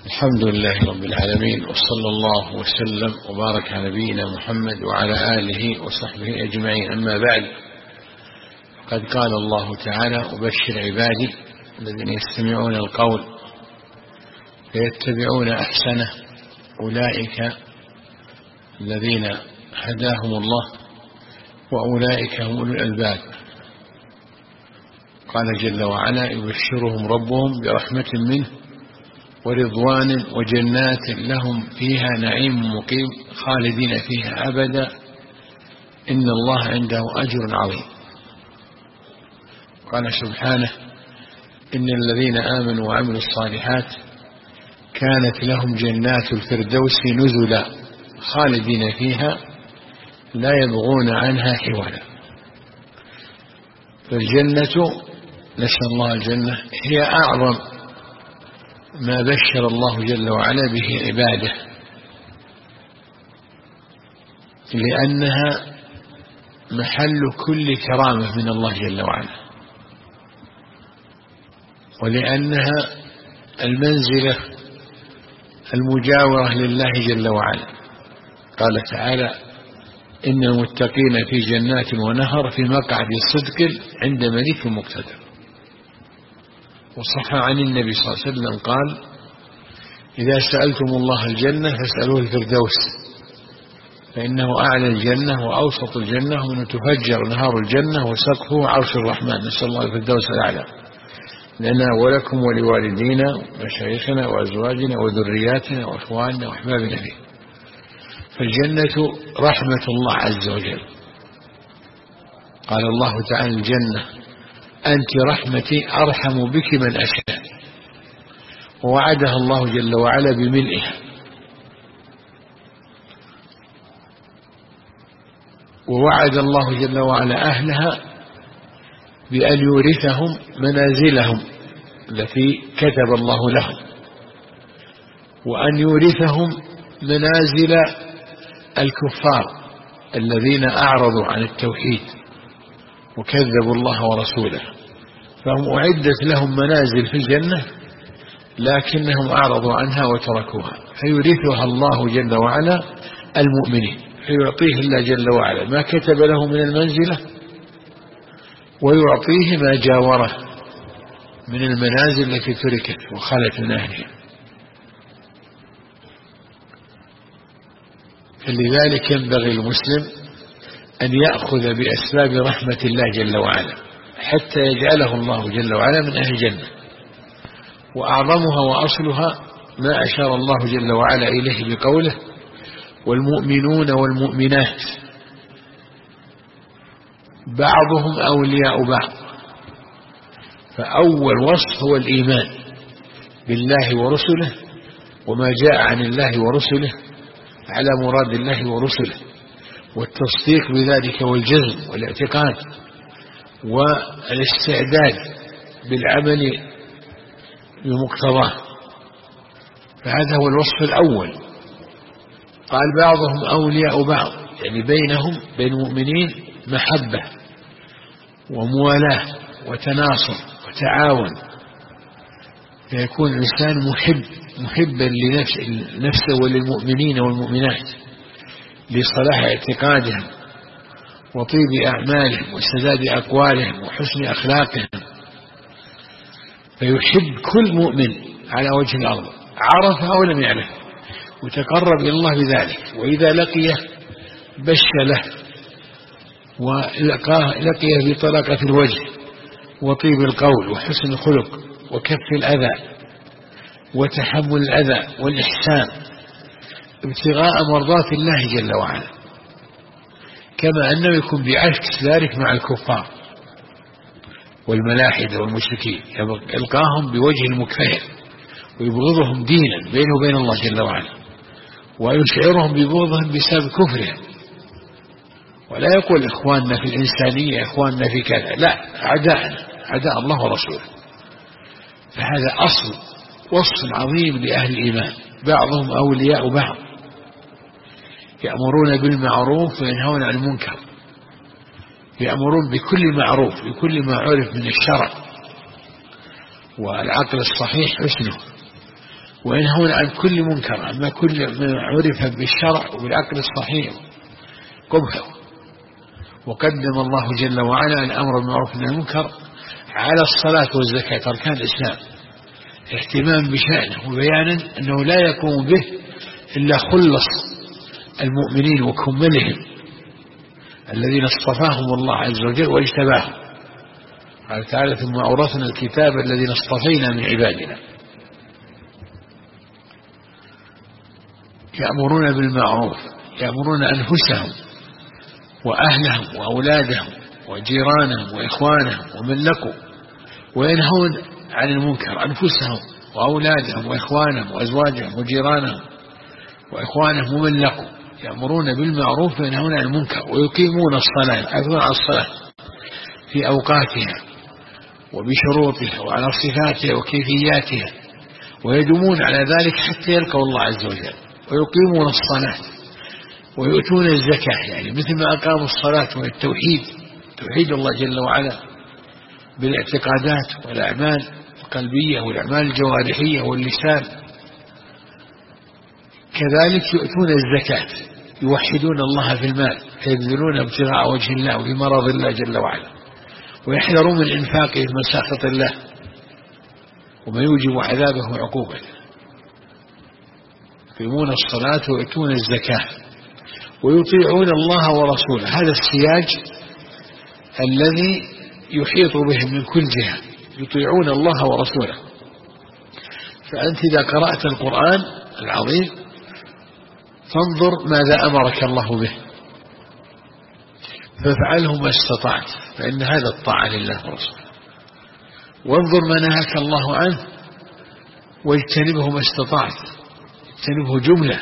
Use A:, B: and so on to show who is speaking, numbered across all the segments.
A: الحمد لله رب العالمين، وصلى الله وسلم وبارك على نبينا محمد وعلى آله وصحبه أجمعين. أما بعد، قد قال الله تعالى: وبشر عبادي الذين يستمعون القول فيتبعون أحسنه أولئك الذين هداهم الله وأولئك هم أولو الألباب. قال جل وعلا: يبشرهم ربهم برحمة منه ورضوان وجنات لهم فيها نعيم مقيم خالدين فيها أبدا إن الله عنده أجر عظيم. قال سبحانه: إن الذين آمنوا وعملوا الصالحات كانت لهم جنات الفردوس نزلا خالدين فيها لا يبغون عنها حولا. فالجنة، نسأل الله الجنة، هي أعظم ما بشر الله جل وعلا به عباده، لأنها محل كل كرامة من الله جل وعلا، ولأنها المنزلة المجاورة لله جل وعلا. قال تعالى: إن المتقين في جنات ونهر في مقعد صدق عند مليك مقتدر. وصح عن النبي صلى الله عليه وسلم قال: إذا سألتم الله الجنة فاسألوه الفردوس، فإنه أعلى الجنة وأوسط الجنة ومن تفجر نهار الجنة وسقفه عرش الرحمن. نسأل الله الفردوس الأعلى لنا ولكم ولوالدينا ومشايخنا وأزواجنا وذرياتنا وأخواننا وأحبابنا فيه. فالجنة رحمة الله عز وجل. قال الله تعالى: الجنة أنت رحمتي أرحم بك من أشاء. ووعدها الله جل وعلا بملئها. ووعد الله جل وعلا أهلها بأن يورثهم منازلهم التي كتب الله لهم، وأن يورثهم منازل الكفار الذين أعرضوا عن التوحيد وكذبوا الله ورسوله، فهم أعدت لهم منازل في الجنة لكنهم أعرضوا عنها وتركوها، فيورثها الله جل وعلا المؤمنين، فيعطيه الله جل وعلا ما كتب له من المنزلة، ويعطيه ما جاوره من المنازل التي تركت وخلت من أهلها. فلذلك ينبغي المسلم أن يأخذ بأسباب رحمة الله جل وعلا حتى يجعله الله جل وعلا من أهل الجنة. وأعظمها وأصلها ما أشار الله جل وعلا إليه بقوله: والمؤمنون والمؤمنات بعضهم أولياء بعض. فأول وصف هو الإيمان بالله ورسله وما جاء عن الله ورسله على مراد الله ورسله، والتصديق بذلك والجزم والاعتقاد والاستعداد بالعمل بمقتضاه. فهذا هو الوصف الأول. قال: بعضهم أولياء بعض، يعني بينهم بين المؤمنين محبة وموالاة وتناصر وتعاون، فيكون الإنسان محبا لنفسه وللمؤمنين والمؤمنات لصلاح اعتقادهم وطيب أعمالهم وسداد أقوالهم وحسن أخلاقهم، فيحب كل مؤمن على وجه الأرض عرفه أو لم يعرفه، وتقرب إلى الله بذلك. وإذا لقيه بش له، ولقيه بطلاقة الوجه وطيب القول وحسن الخلق وكف الأذى وتحمل الأذى والإحسان ابتغاء مرضات الله جل وعلا. كما أنه يكون بعكس ذلك مع الكفار والملاحدة والمشركين، يلقاهم بوجه المكفر ويبغضهم دينا بينه وبين الله جل وعلا، ويشعرهم ببغضهم بسبب كفرهم. ولا يقول إخواننا في الإنسانية، إخواننا في كذا، لا، أعداءنا، أعداء الله ورسوله. فهذا أصل وصف عظيم لأهل الإيمان: بعضهم أولياء بعض، يأمرون بالمعروف وينهون عن المنكر، يأمرون بكل معروف بكل ما عرف من الشرع والعقل الصحيح حسنه، وينهون عن كل منكر، أما كل ما عرف بالشرع وبالعقل الصحيح قبحه. وقدم الله جل وعلا الأمر بالمعروف والنهي عن المنكر على الصلاة والزكاة أركان الإسلام، اهتمام بشأنه وبيانا أنه لا يقوم به إلا خلص المؤمنين وكملهم الذين اصطفاهم الله عز وجل واجتباهم. قال تعالى: ثم أورثنا الكتاب الذين اصطفينا من عبادنا يأمرون بالمعروف، يأمرون أنفسهم وأهلهم وأولادهم وجيرانهم وإخوانهم ومن لقوا، وينهون عن المنكر أنفسهم وأولادهم وإخوانهم وأزواجهم وجيرانهم وإخوانهم ومن لقوا، يأمرون بالمعروف وينهون عن المنكر، ويقيمون الصلاة، يحافظون على الصلاة في أوقاتها وبشروطها وعلى صفاتها وكيفياتها، ويدومون على ذلك حتى يلقوا الله عز وجل، ويقيمون الصلاة ويؤتون الزكاة، يعني مثل ما أقاموا الصلاة والتوحيد، توحيد الله جل وعلا بالاعتقادات والأعمال القلبية والأعمال الجوارحية واللسان، كذلك يؤتون الزكاة، يوحدون الله في المال، فيبذلون ابتغاء وجه الله وفي مرض الله جل وعلا، ويحذرون من إنفاقه في مساخط الله وما يوجب عذابه وعقوبته. يقيمون الصلاة ويؤتون الزكاة ويطيعون الله ورسوله، هذا السياج الذي يحيط بهم من كل جهة، يطيعون الله ورسوله. فأنت إذا قرأت القرآن العظيم فانظر ماذا أمرك الله به فافعله ما استطعت، فإن هذا الطاعة لله ورسوله. وانظر ما نهاك الله عنه واجتنبه ما استطعت، اجتنبه جملة.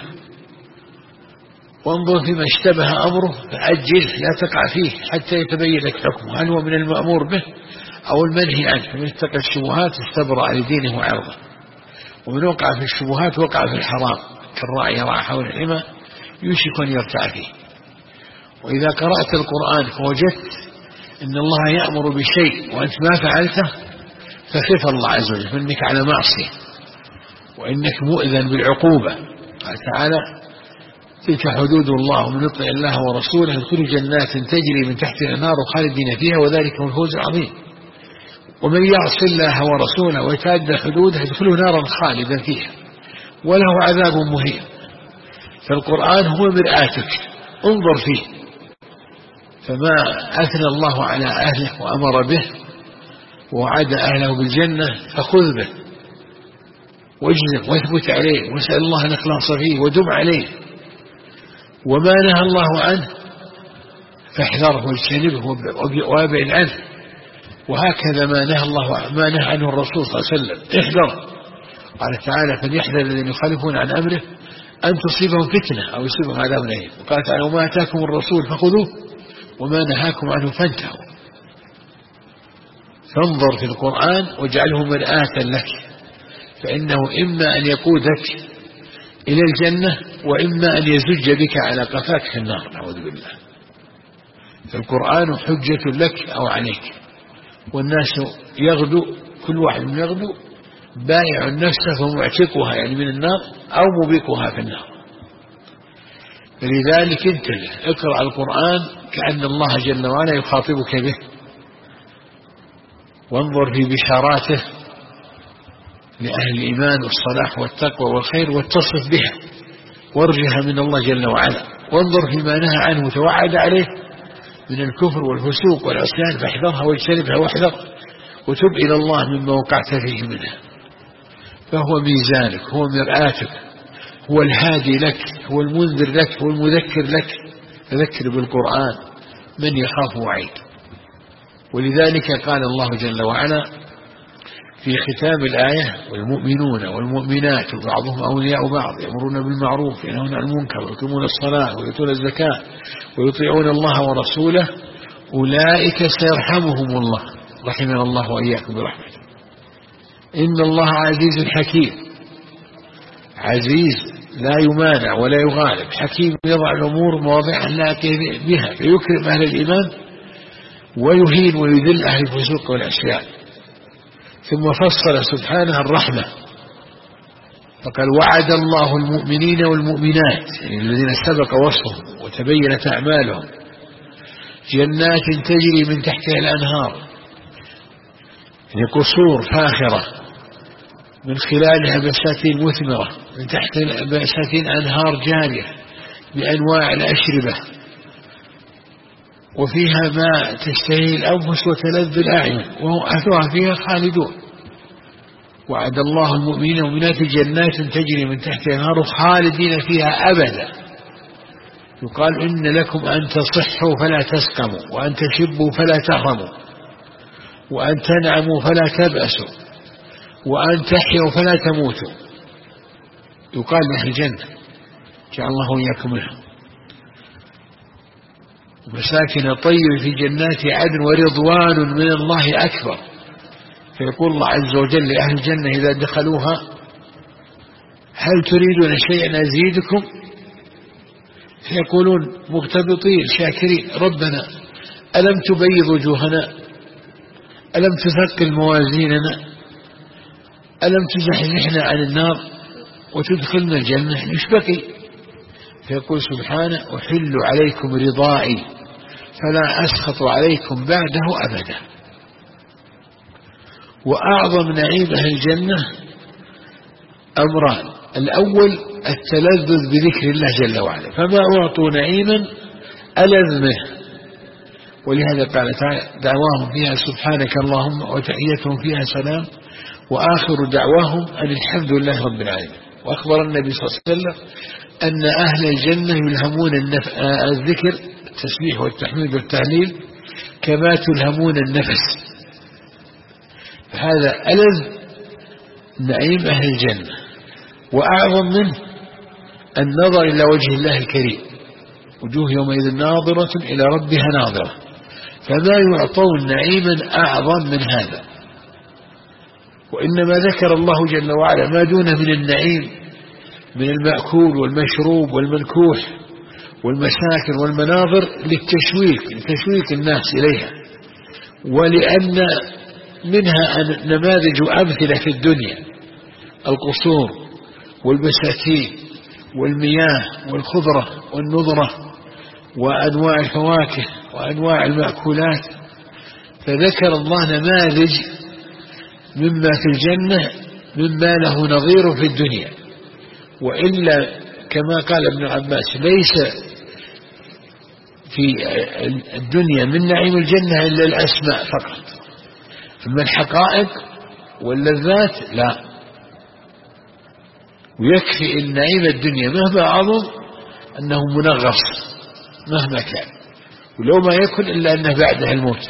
A: وانظر فيما اشتبه أمره فأجل، لا تقع فيه حتى يتبين لك حكمه، هل هو من المأمور به أو المنهي عنه. فمن اتقى الشبهات استبرأ لدينه وعرضه، ومن وقع في الشبهات وقع في الحرام، كالراعي يرعى حول الحمى يوشك أن يرتع فيه. وإذا قرأت القرآن فوجدت أن الله يأمر بشيء وأنت ما فعلته فخف الله عز وجل، فإنك على معصية وإنك مؤذن بالعقوبة. قال تعالى: تلك حدود الله ومن يطع الله ورسوله يدخل جنات تجري من تحتها الأنهار خالدين فيها وذلك هو الفوز العظيم. ومن يعص الله ورسوله ويتعدى حدوده يدخله نارا خالدا فيها وله عذاب مهين. فالقرآن هو مرآتك، انظر فيه، فما أثنى الله على أهله وأمر به ووعد أهله بالجنة فخذ به واجزم واثبت عليه واسأل الله الإخلاص فيه ودم عليه. وما نهى الله عنه فاحذره واجتنبه وابعد عنه. وهكذا ما نهى عنه الرسول صلى الله عليه وسلم احذره. قال تعالى: فليحذر الذين يخالفون عن أمره أن تصيبهم فتنة أو يصيبهم عذاب أليم. وقال تعالى: وما آتاكم الرسول فخذوه وما نهاكم عنه فانتهوا. فانظر في القرآن واجعله مرآة لك، فإنه إما أن يقودك إلى الجنة وإما أن يزج بك على قفاك في النار، نعوذ بالله. فالقرآن حجة لك أو عليك. والناس يغدو، كل واحد يغدو بايع نفسه ومعتقها يعني من النار أو مبيكها في النار. فلذلك انتبه، اقرأ القرآن كأن الله جل وعلا يخاطبك به، وانظر في بشاراته لأهل الإيمان والصلاح والتقوى والخير واتصف بها وارجها من الله جل وعلا. وانظر فيما نهى عنه وتوعد عليه من الكفر والفسوق والعصيان فاحذرها واجتنبها واحذر وتب إلى الله مما وقعت فيه منها. فهو ميزانك، هو مرآتك، هو الهادي لك، هو المنذر لك، هو المذكر لك. فذكر بالقرآن من يخاف وعيد. ولذلك قال الله جل وعلا في ختام الآية: والمؤمنون والمؤمنات بعضهم أولياء بعض يأمرون بالمعروف وينهون عن المنكر ويقيمون الصلاة ويؤتون الزكاة ويطيعون الله ورسوله أولئك سيرحمهم الله. رحمنا الله وإياكم برحمته. إن الله عزيز حكيم، عزيز لا يمانع ولا يغالب، حكيم يضع الأمور مواضعها لائق بها فيكرم أهل الإيمان ويهين ويذل أهل الفسوق والعصيان. ثم فصل سبحانه الرحمة فقال وعد الله المؤمنين والمؤمنات، يعني الذين سبق وصفهم وتبينت أعمالهم، جنات تجري من تحتها الأنهار، يعني قصور فاخرة من خلالها بساتين مثمرة، من تحت بساتين أنهار جارية بأنواع الأشربة، وفيها ما تشتهي الأنفس وتلذ الأعين، وهم أهلها فيها خالدون. وعد الله المؤمنين والمؤمنات جنات تجري من تحتها الأنهار خالدين فيها أبدا. يقال إن لكم أن تصحوا فلا تسقموا، وأن تشبوا فلا تهرموا، وأن تنعموا فلا تبأسوا، وأن تحيوا فلا تموتوا. يقال لأهل الجنة جعل الله إياكم منهم. مساكن طيبة في جنات عدن ورضوان من الله أكبر. فيقول الله عز وجل لأهل الجنة إذا دخلوها هل تريدون شيئا أزيدكم؟ فيقولون مغتبطين شاكرين ربنا ألم تبيض وجوهنا، ألم تثقل موازيننا، ألم تزحزحنا عن النار وتدخلنا الجنة، إيش بقي؟ فيقول سبحانه أحل عليكم رضائي فلا أسخط عليكم بعده أبدا. وأعظم نعيم أهل الجنة أمران: الأول التلذذ بذكر الله جل وعلا، فما أعطوا نعيما ألذ منه. ولهذا قال تعالى دعواهم فيها سبحانك اللهم وتحيتهم فيها سلام وآخر دعواهم أن الحمد لله رب العالمين. وأخبر النبي صلى الله عليه وسلم أن أهل الجنة يلهمون الذكر التسبيح والتحميد والتهليل كما تلهمون النفس. فهذا ألذ نعيم أهل الجنة، وأعظم منه النظر إلى وجه الله الكريم، وجوه يومئذ ناظرة إلى ربها ناظرة. فما يعطون نعيما أعظم من هذا. وإنما ذكر الله جل وعلا ما دونه من النعيم من المأكول والمشروب والمنكوح والمساكن والمناظر لتشويق الناس إليها، ولأن منها نماذج وأمثلة في الدنيا: القصور والبساتين والمياه والخضرة والنضرة وأنواع الفواكه وأنواع المأكولات. فذكر الله نماذج مما في الجنة مما له نظير في الدنيا. وإلا كما قال ابن عباس ليس في الدنيا من نعيم الجنة إلا الأسماء فقط، أما الحقائق واللذات لا. ويكفي النعيم الدنيا مهما عظم أنه منغص مهما كان، ولو ما يكن إلا أنه بعدها الموت.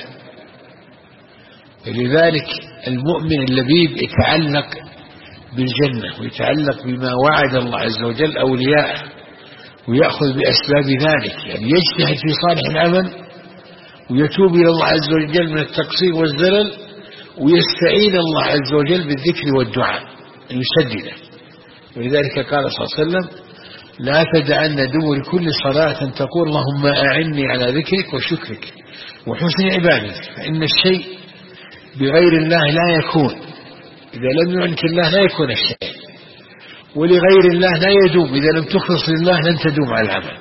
A: فلذلك المؤمن اللبيب يتعلق بالجنة ويتعلق بما وعد الله عز وجل أولياءه، ويأخذ بأسباب ذلك، يعني يجتهد في صالح العمل ويتوب إلى الله عز وجل من التقصير والزلل، ويستعين الله عز وجل بالذكر والدعاء أن يسدده. ولذلك قال صلى الله عليه وسلم لا تدعن دبر كل صلاة تقول اللهم أعني على ذكرك وشكرك وحسن عبادتك، فإن الشيء بغير الله لا يكون، إذا لم يعنك الله لا يكون الشيء، ولغير الله لا يدوم، إذا لم تخلص لله لن تدوم على العمل.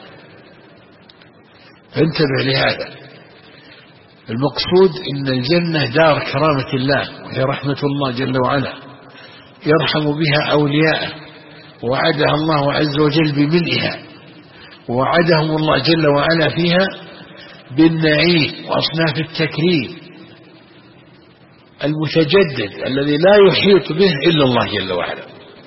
A: فانتبه لهذا. المقصود إن الجنة دار كرامة الله وهي رحمة الله جل وعلا يرحم بها أولياءه، ووعدها الله عز وجل بملئها، ووعدهم الله جل وعلا فيها بالنعيم وأصناف التكريم المتجدد الذي لا يحيط به إلا الله جل وعلا.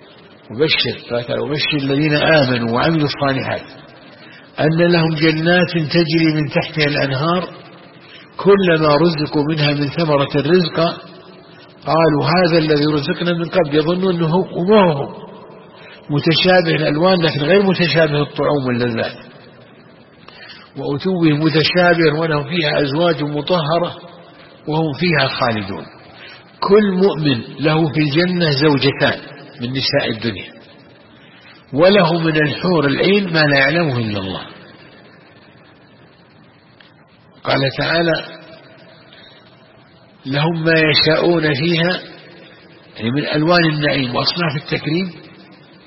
A: وبشر الذين آمنوا وعملوا الصالحات أن لهم جنات تجري من تحتها الأنهار كلما رزقوا منها من ثمرة الرزق قالوا هذا الذي رزقنا من قبل، يظنون أنه وما هو متشابه الألوان لكن غير متشابه الطعوم واللذات، وأتوا به متشابه ولهم فيها أزواج مطهرة وهم فيها خالدون. كل مؤمن له في الجنة زوجتان من نساء الدنيا، وله من الحور العين ما لا يعلمه إلا الله. قال تعالى لهم ما يشاءون فيها، يعني من ألوان النعيم وأصناف التكريم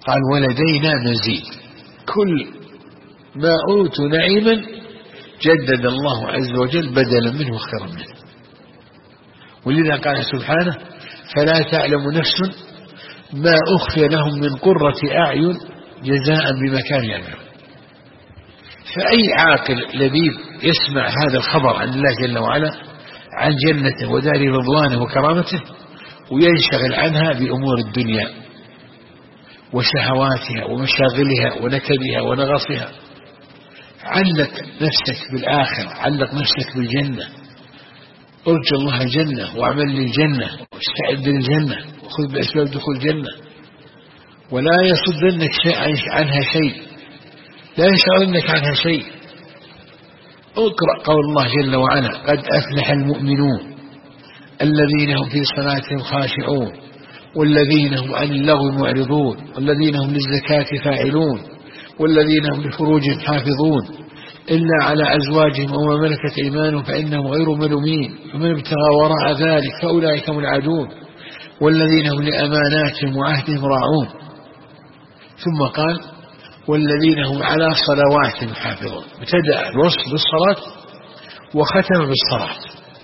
A: قال ولدينا مزيد، كل ما أوتوا نعيما جدد الله عز وجل بدلا منه خيرا منه. ولذا قال سبحانه فلا تعلم نفس ما أخفي لهم من قرة أعين جزاء بما كانوا يعملون. فأي عاقل لبيب يسمع هذا الخبر عن الله جل وعلا عن جنته ودار رضوانه وكرامته وينشغل عنها بأمور الدنيا وشهواتها ومشاغلها ونكدها ونغصها، علق نفسك بالآخرة، علق نفسك بالجنة، ارجو الله الجنة واعمل للجنة واستعد للجنة وخذ بأسباب دخول الجنة، ولا يصدنك عنها شيء، لا يشغلنك عنها شيء. اقرأ قول الله جل وعلا قد أفلح المؤمنون الذين هم في صلاتهم خاشعون والذين هم عن اللغو معرضون والذين هم للزكاة فاعلون والذين هم لفروجهم حافظون إلا على أزواجهم أو ما ملكت أيمانهم فإنهم غير ملومين فمن ابتغى وراء ذلك فأولئك هم العادون والذين هم لأماناتهم وعهدهم راعون. ثم قال والذين هم على صلواتهم حافظون، ابتدأ الوصف بالصلاة وختم بالصلاة.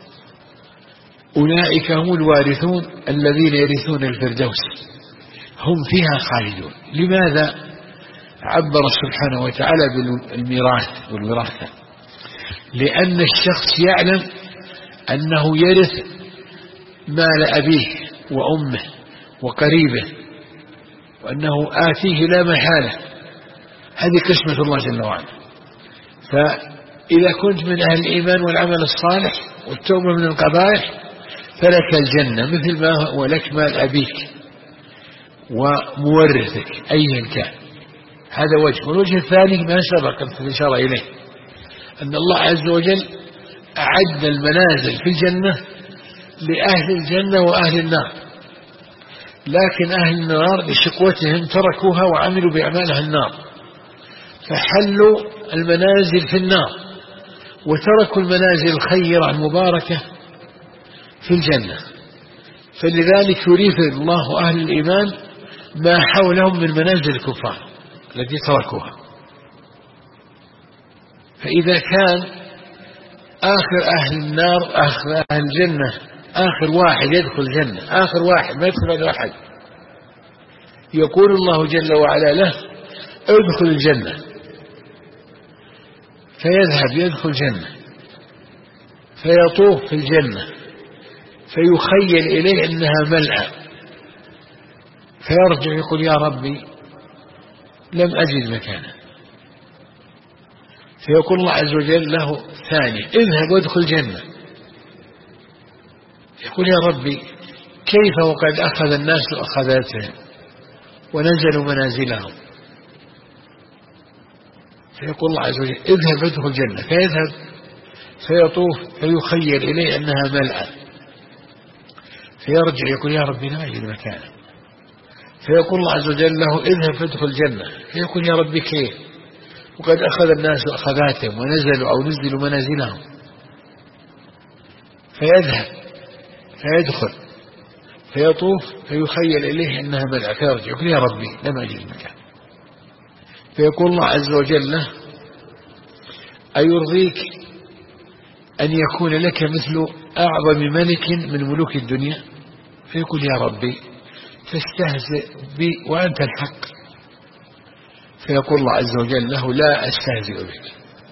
A: أولئك هم الوارثون الذين يرثون الفردوس هم فيها خالدون. لماذا عبر سبحانه وتعالى بالميراث والوراثة؟ لأن الشخص يعلم أنه يرث مال أبيه وأمه وقريبه وأنه آتيه لا محالة، هذه قسمة الله جل وعلا. فإذا كنت من أهل الإيمان والعمل الصالح والتوبة من القبائح فلك الجنة مثل ما هو لك مال أبيك ومورثك أيا كان. هذا وجه. والوجه الثاني ما سبق الإشارة إليه، أن الله عز وجل أعد المنازل في الجنة لأهل الجنة وأهل النار، لكن أهل النار لشقوتهم تركوها وعملوا بأعمال أهل النار فحلوا المنازل في النار وتركوا المنازل الخيرة المباركة في الجنة. فلذلك يريث الله أهل الإيمان ما حولهم من منازل الكفار التي تركوها. فإذا كان آخر أهل النار آخر أهل الجنة آخر واحد يدخل الجنة، آخر واحد ما يدخل هذا أحد، يقول الله جل وعلا له ادخل الجنة، فيذهب يدخل الجنة فيطوف في الجنة فيخيل إليه أنها ملأى، فيرجع يقول يا ربي لم أجد مكانا، فيقول الله عز وجل له ثاني اذهب وادخل الجنة، يقول يا ربي كيف وقد أخذ الناس أخذاتهم ونزلوا منازلهم، فيقول الله عز وجل اذهب وادخل الجنة، فيذهب فيطوف فيخيل إليه أنها ملأى، فيرجع يقول يا ربي لا أجد مكانا، فيقول الله عز وجل له اذهب فادخل الجنة، فيقول يا ربي كيف وقد أخذ الناس أخذاتهم ونزلوا أو نزلوا منازلهم، فيذهب فيدخل فيطوف فيخيل إليه أنها ملأى، فيرجع يقول يا ربي لم أجد مكان، فيقول الله عز وجل له أيرضيك أن يكون لك مثل أعظم ملك من ملوك الدنيا؟ فيقول يا ربي تستهزئ بي وأنت الحق، فيقول الله عز وجل له لا أستهزئ بك،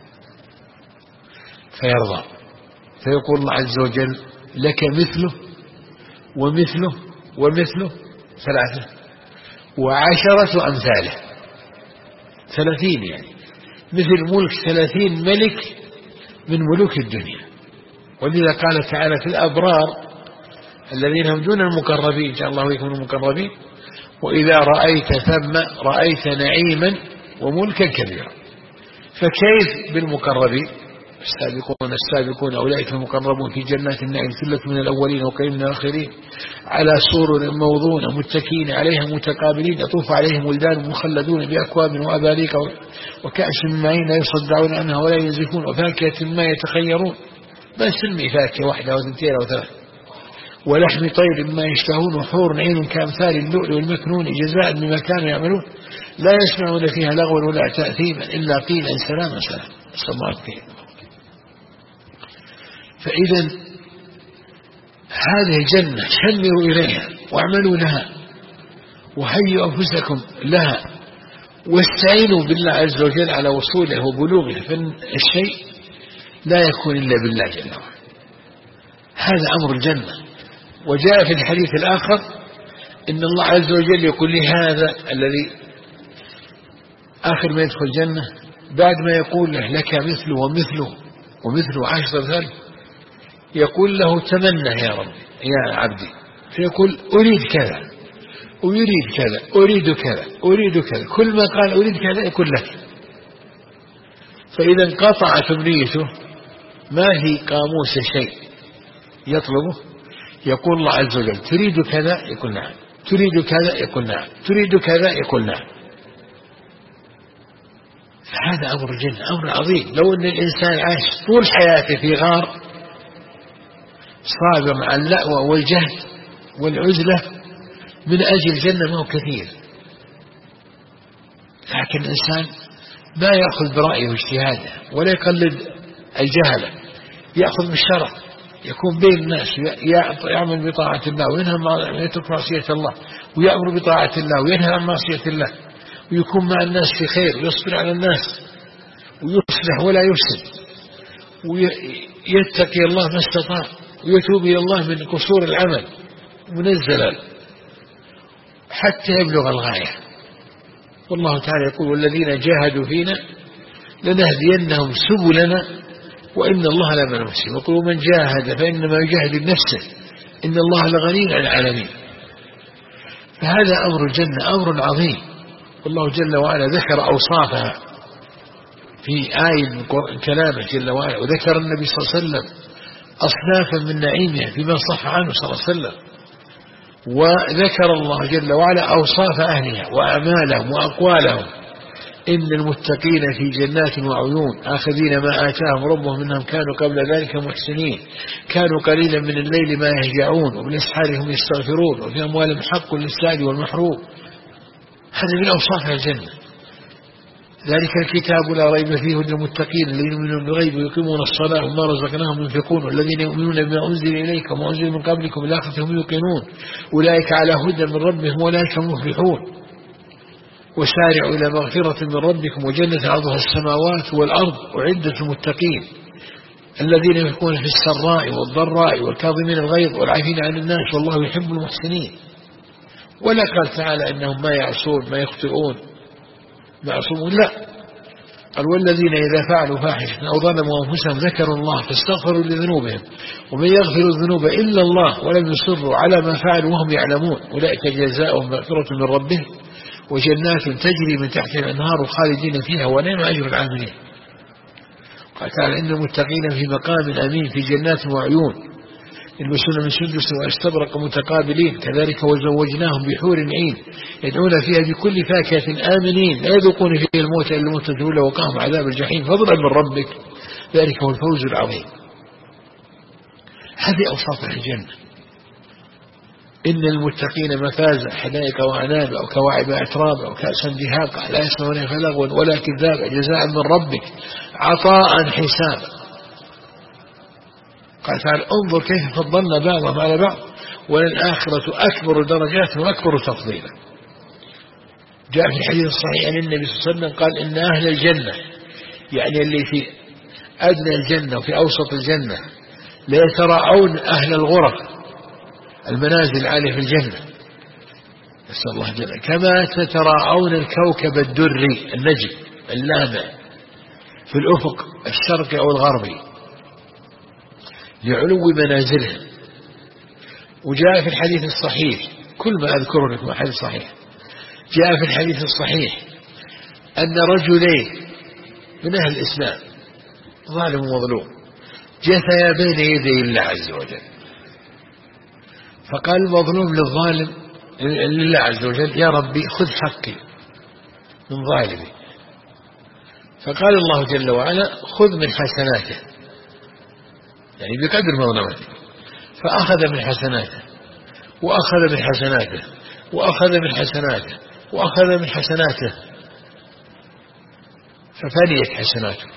A: فيرضى، فيقول الله عز وجل لك مثله ومثله ومثله 3 و10 أمثاله 30، يعني مثل ملك 30 ملك من ملوك الدنيا. ولذا قال تعالى في الأبرار الذين هم دون المقربين إن شاء الله يكونوا المقربين وإذا رأيت ثم رأيت نعيما وملكا كبيرا. فكيف بالمقربين؟ السابقون أولئك المقربون في جنات النعيم ثلة من الأولين وقليل من الآخرين على سرر موضونة متكئين عليها متقابلين يطوف عليهم ولدان مخلدون بأكواب وأباريق وكأس من معين لا يصدعون عنها ولا ينزفون وفاكهة ما يتخيرون، ما سمي فاكهة 1 أو 2 أو 3، ولحم طير مما يشتهون وحور عين كأمثال اللؤلؤ المكنون جزاء بما كانوا يعملون لا يسمعون فيها لغوا ولا تأثيما إلا قيلا سلاما سلاما. نسأل الله العافية. فإذا هذه الجنة شمروا إليها واعملوا لها وهيئوا أنفسكم لها واستعينوا بالله عز وجل على وصوله وبلوغه، فالشيء لا يكون إلا بالله جل وعلا. هذا أمر الجنة. وجاء في الحديث الآخر إن الله عز وجل يقول لهذا الذي آخر ما يدخل الجنة بعد ما يقول له لك مثله ومثله ومثله 10 أمثال، يقول له تمنى يا رب يا عبدي، فيقول أريد كذا ويريد كذا أريد كذا أريد كذا، كل ما قال أريد كذا يقول لك. فإذا انقطعت أمنيته ما هي قاموس شيء يطلبه، يقول الله عز وجل تريد كذا يقول نعم، تريد كذا يقول نعم، تريد كذا يقول نعم. فهذا أمر الجنة أمر عظيم. لو أن الإنسان عاش طول حياته في غار صابر على اللأوى والجهد والعزلة من أجل الجنة ما هو كثير. لكن الإنسان ما يأخذ برأيه واجتهاده ولا يقلد الجهلة، يأخذ بالشرع، يكون بين الناس، يعمل بطاعة الله وينهى يترك معصية الله، ويأمر بطاعة الله وينهى عن معصية الله، ويكون مع الناس في خير ويصبر على الناس ويصلح ولا يفسد، ويتقي الله ما استطاع، ويتوب إلى الله من قصور العمل منزلا حتى يبلغ الغاية. والله تعالى يقول والذين جاهدوا فينا لنهدينهم سبلنا وإن الله لمن المحسنين. وقل من جاهد فإنما يجاهد لنفسه إن الله لغني عن العالمين. فهذا أمر الجنة أمر عظيم. والله جل وعلا ذكر أوصافها في آية من كلامه جل وعلا، وذكر النبي صلى الله عليه وسلم أصنافا من نعيمه فيما صح عنه صلى الله عليه وسلم، وذكر الله جل وعلا أوصاف أهلها وأعمالهم وأقوالهم. إن المتقين في جنات وعيون آخذين ما آتاهم ربهم إنهم كانوا قبل ذلك محسنين كانوا قليلا من الليل ما يهجعون وبالأسحار هم يستغفرون وفي أموالهم حق للسائل والمحروم. هذا من أوصاف الجنة. ذلك الكتاب لا ريب فيه للمتقين الذين يؤمنون بالغيب ويقيمون الصلاة وما رزقناهم ينفقون والذين يؤمنون بما أنزل إليك وما أنزل من قبلكم بالآخرة هم يوقنون أولئك على هدى من ربهم أولئك هم مفلحون. وسارعوا إلى مغفرة من ربكم وجنة عرضها السماوات والأرض أعدت المتقين الذين ينفقون في السراء والضراء والكاظمين الغيظ والعافين عن الناس والله يحب المحسنين. ولا قال تعالى إنهم ما يعصون ما يخطئون معصومون، لا، قال والذين إذا فعلوا فاحشة أو ظلموا أنفسهم ذكروا الله فاستغفروا لذنوبهم ومن يغفر الذنوب إلا الله ولم يصروا على ما فعلوا وهم يعلمون أولئك جزاؤهم مغفرة من ربهم وجنات تجري من تحتها الأنهار خالدين فيها ونعم أجر العاملين. قال تعالى إن المتقين في مقام أمين في جنات وعيون يلبسون من سندس واستبرق متقابلين كذلك وزوجناهم بحور عين يدعون فيها بكل فاكهة آمنين لا يذوقون فيها الموت إلا الموتة الأولى وقاهم عذاب الجحيم فضلا من ربك ذلك هو الفوز العظيم. هذه أوصاف الجنة. إن المتقين مفازا حدائق وأعناب أو كواعب أتراب أو كأسا دهاقا لا يسمعون فيها لغوا ولا كذابا جزاء من ربك عطاء حسابا. قال تعالى انظر كيف فضلنا بعضهم على بعض وللآخرة أكبر درجات وأكبر تفضيلا. جاء في الحديث الصحيح عن النبي صلى الله عليه وسلم قال إن أهل الجنة يعني اللي في أدنى الجنة وفي أوسط الجنة ليتراءون أهل الغرف المنازل العالية في الجنة نسأل الله جل كما تتراءون الكوكب الدري النجم اللامع في الأفق الشرقي أو الغربي لعلو منازلهم. وجاء في الحديث الصحيح كل ما أذكره لكم حديث صحيح جاء في الحديث الصحيح أن رجلين من أهل الإسلام ظالم ومظلوم جثيا بين يدي الله عز وجل فقال المظلوم للظالم لله عز وجل يا ربي خذ حقي من ظالمي فقال الله جل وعلا خذ من حسناته يعني بقدر مظلمته فأخذ من حسناته وأخذ من حسناته وأخذ من حسناته وأخذ من حسناته، ففنيت حسناته.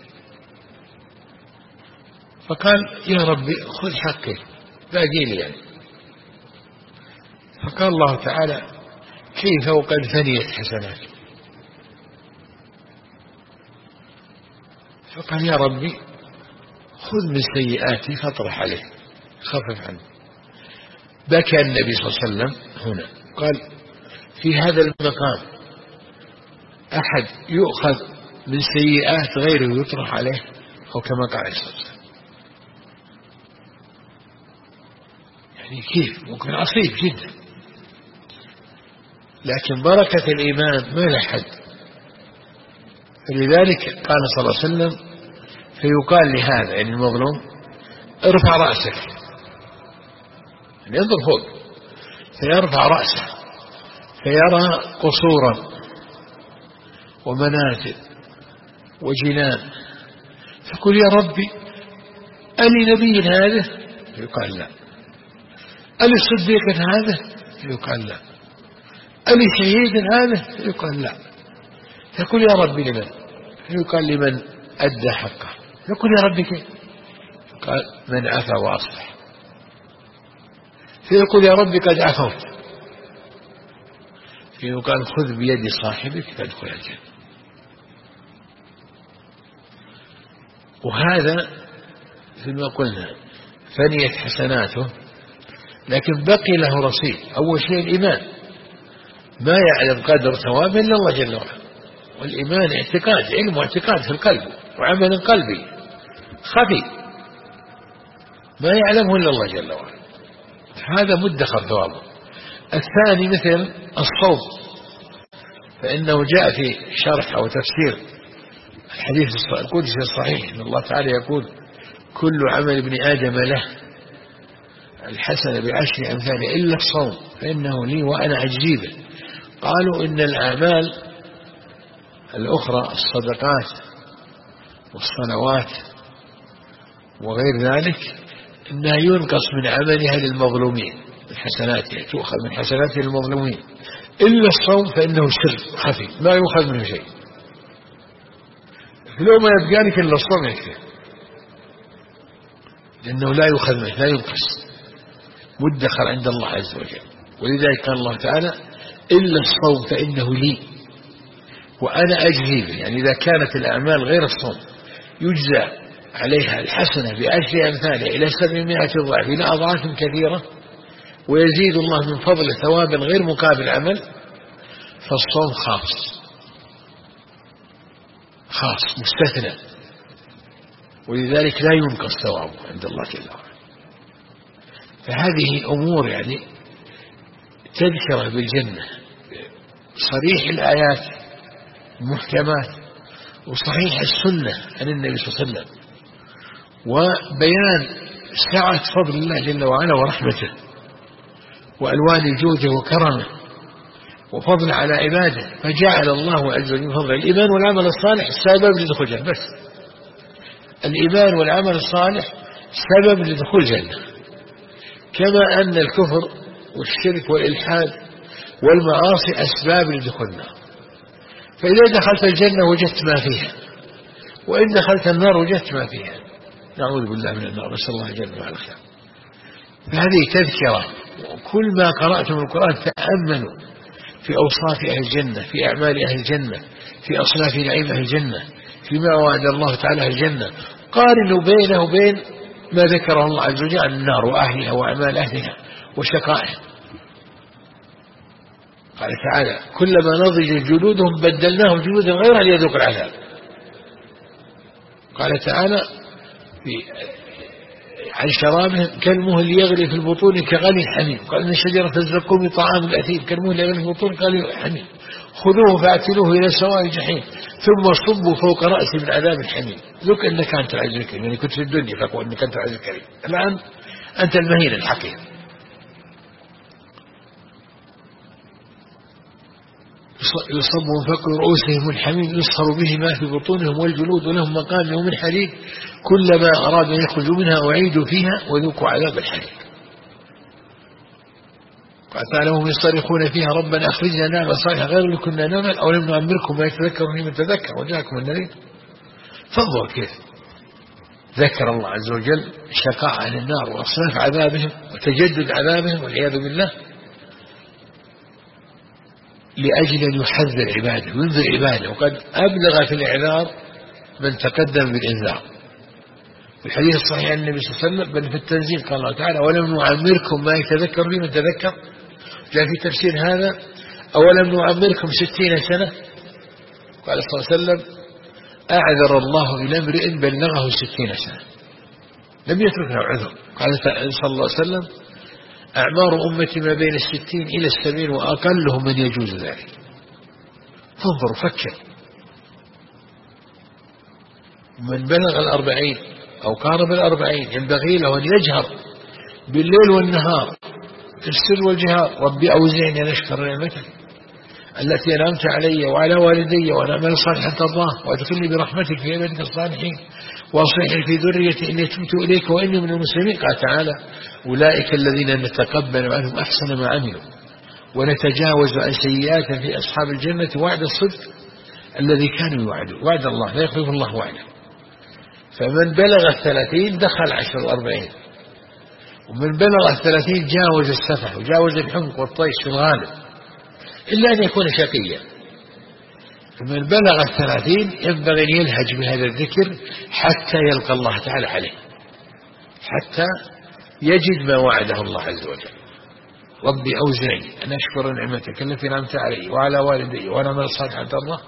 A: فقال يا ربي خذ حقي باقي لي يعني. فقال الله تعالى كيف وقد فنيت حسناته؟ فقال يا ربي خذ من سيئاتي فاطرح عليه خفف عنه. بكى النبي صلى الله عليه وسلم هنا قال في هذا المقام أحد يؤخذ من سيئات غيره يطرح عليه؟ أو كما قال عليه الصلاة والسلام يعني كيف ممكن عصيب جدا، لكن بركة الإيمان ما له حد. فلذلك قال صلى الله عليه وسلم فيقال لهذا يعني المظلوم ارفع رأسك، يعني انظر فوق، فيرفع رأسه فيرى قصورا ومنازل وجنان، فقل يا ربي ألي نبي هذا؟ فيقال لا. ألي صديق هذا؟ فيقال لا. ألي شهيد هذا؟ فيقال لا. فقل يا ربي لمن؟ فيقال لمن أدى حقه. فقل يا ربي كيف؟ قال من عفا وأصلح. فيقول يا ربي قد عفوت. فيقال خذ بيد صاحبك فادخل الجنة. وهذا فيما قلنا فنيت حسناته، لكن بقي له رصيد. أول شيء الإيمان، ما يعلم قدر ثوابه إلا الله جل وعلا. والإيمان اعتقاد، علم واعتقاد في القلب وعمل قلبي خفي ما يعلمه إلا الله جل وعلا، هذا مدخر ثوابه. الثاني مثل الصوم، فإنه جاء في شرح أو تفسير الحديث القدسي الصحيح أن الله تعالى يقول كل عمل ابن آدم له الحسنة بعشر أمثاله إلا الصوم فإنه لي وأنا أجزي به. قالوا إن الأعمال الأخرى الصدقات والصلوات وغير ذلك إنها ينقص من عملها للمظلومين من حسناتها، تؤخذ من حسنات المظلومين، إلا الصوم فإنه سر خفي ما يؤخذ منه شيء، لو ما يبقى لك إلا الصوم يكفي، لأنه لا يؤخذ منه لا ينقص، مدخر عند الله عز وجل. ولذلك قال الله تعالى إلا الصوم فإنه لي وأنا أجزي به، يعني إذا كانت الأعمال غير الصوم يجزى عليها الحسنة بعشر أمثالها إلى 700 ضعف إلى أضعاف كثيرة، ويزيد الله من فضل ثوابا غير مقابل عمل، فالصوم خاص مستثنى، ولذلك لا ينقص ثوابه عند الله جل وعلا. فهذه أمور يعني تذكرة بالجنة، صريح الآيات المحكمات وصحيح السنة عن النبي صلى الله عليه وسلم، وبيان سعة فضل الله جل وعلا ورحمته وألوان جوده وكرمه وفضل على عباده، فجعل الله عز وجل فضل الإيمان والعمل الصالح سبب لدخول الجنة، بس الإيمان والعمل الصالح سبب لدخول الجنة، كما أن الكفر والشرك والإلحاد والمعاصي أسباب لدخول النار. فإذا دخلت الجنة وجدت ما فيها، وإن دخلت النار وجدت ما فيها، نعوذ بالله من النار، نسأل الله جل وعلا الخير. فهذه تذكرة، وكل ما قرأتم من القرآن تأملوا في أوصاف أهل الجنة، في أعمال أهل الجنة، في أصناف نعيم أهل الجنة، فيما وعد الله تعالى أهل الجنة، قارنوا بينه وبين ما ذكره الله عز وجل عن النار وأهلها وأعمال أهلها وشقائها. قال تعالى كلما نضجت جلودهم بدلناهم جلودا غيرها ليذوقوا العذاب. قال تعالى عن شرابهم كالمهل يغلي في البطون كغلي الحميم. قال إن شجرة الزقوم طعام الأثيم كالمهل يغلي في البطون كغلي الحميم خذوه فاعتلوه إلى سواء الجحيم ثم صبوا فوق رأسي من عذاب الحميم ذوق إنك أنت العزيز الكريم. يعني كنت في الدنيا فأقول إنك أنت العزيز الكريم، الآن أنت المهين الحكيم. يصب من فوق رؤوسهم الحميم يصهر به ما في بطونهم والجلود ولهم مقامع من حديد كلما أرادوا أن يخرجوا منها أعيدوا فيها وذوقوا عذاب الحريق. قال تعالى هم يصرخون فيها ربنا أخرجنا نعمل صالحا غير اللي كنا نعمل أو لم نعمركم ما يتذكر من تذكر وجاءكم النذير. فانظر كيف ذكر الله عز وجل شقاء أهل النار وأصناف عذابهم وتجدد عذابهم والعياذ بالله لأجل أن يحذر عباده وينذر عباده، وقد أبلغ في الإعذار من تقدم بالإنذار. في الحديث الصحيح عن النبي صلى الله عليه وسلم بل في التنزيل قال الله تعالى ولم نعمركم ما يتذكر به من تذكر. جاء في تفسير هذا أولم نعمركم 60 سنة. قال صلى الله عليه وسلم أعذر الله إلى امرئ بلغه 60 سنة لم يترك له عذر. قال صلى الله عليه وسلم أعمار أمتي ما بين 60 إلى 70 وأقلهم من يجوز ذلك. فانظر فكر من بلغ 40 أو قارب 40 ينبغي له أن يجهر بالليل والنهار السر والجهار ربي أوزعني أن أشكر نعمتك التي أنعمت علي وعلى والدي وأن أعمل صالحا ترضاه وأدخلني برحمتك في عبادك الصالحين وأصلح لي في ذريتي إني تبت إليك وإني من المسلمين. قال تعالى أولئك الذين نتقبل عنهم أحسن ما عملوا ونتجاوز عن سيئاتهم في أصحاب الجنة وعد الصدق الذي كانوا يوعدون. وعد الله لا يخلف الله وعده. فمن بلغ 30 دخل 10 40 ومن بلغ 30 جاوز السفح وجاوز الحمق والطيش في الغالب إلا أن يكون شقيا. فمن بلغ 30 ينبغي أن يلهج بهذا الذكر حتى يلقى الله تعالى عليه حتى يجد ما وعده الله عز وجل. ربي أوزعني أن أشكر نعمتك التي أنعمت علي وعلى والدي وأنا أعمل صالحا ترضاه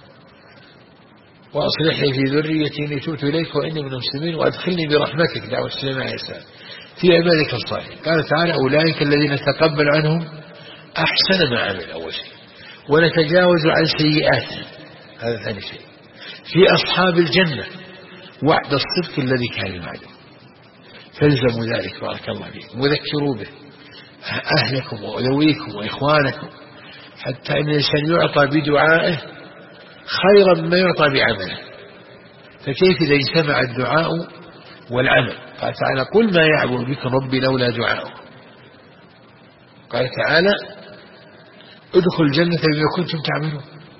A: وأصلح لي في ذريتي إني تبت إليك وإني من المسلمين وأدخلني برحمتك دعوة سليمان عليه السلام في عبادك الصالحين. قال تعالى أولئك الذين تقبل عنهم أحسن ما عمل أول شيء ونتجاوز عن سيئاتهم هذا ثاني شيء في أصحاب الجنة وعد الصدق الذي كان يوعده. فالزموا ذلك بارك الله فيكم وذكروا به أهلكم وذويكم وإخوانكم حتى إن الإنسان يعطى بدعائه خيرا مما يعطى بعمله. فكيف إذا اجتمع الدعاء والعمل؟ قال تعالى قل ما يعبد بكم ربي لولا دعاؤه. قال تعالى ادخل الجنة بما كنتم تعملون.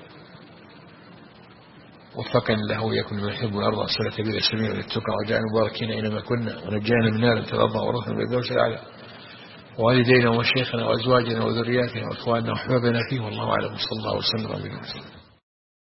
A: وفقنا الله وإياكم لما يحب ويرضى صلة كبيرة السميع للتقى وجعلنا مباركين أينما كنا ونجانا من نار ترضى ورثنا بالدوس الأعلى والدينا وشيخنا وأزواجنا وذرياتنا وإخواننا وأحبابنا فيه والله أعلم. صلى الله وسلم على نبينا محمد.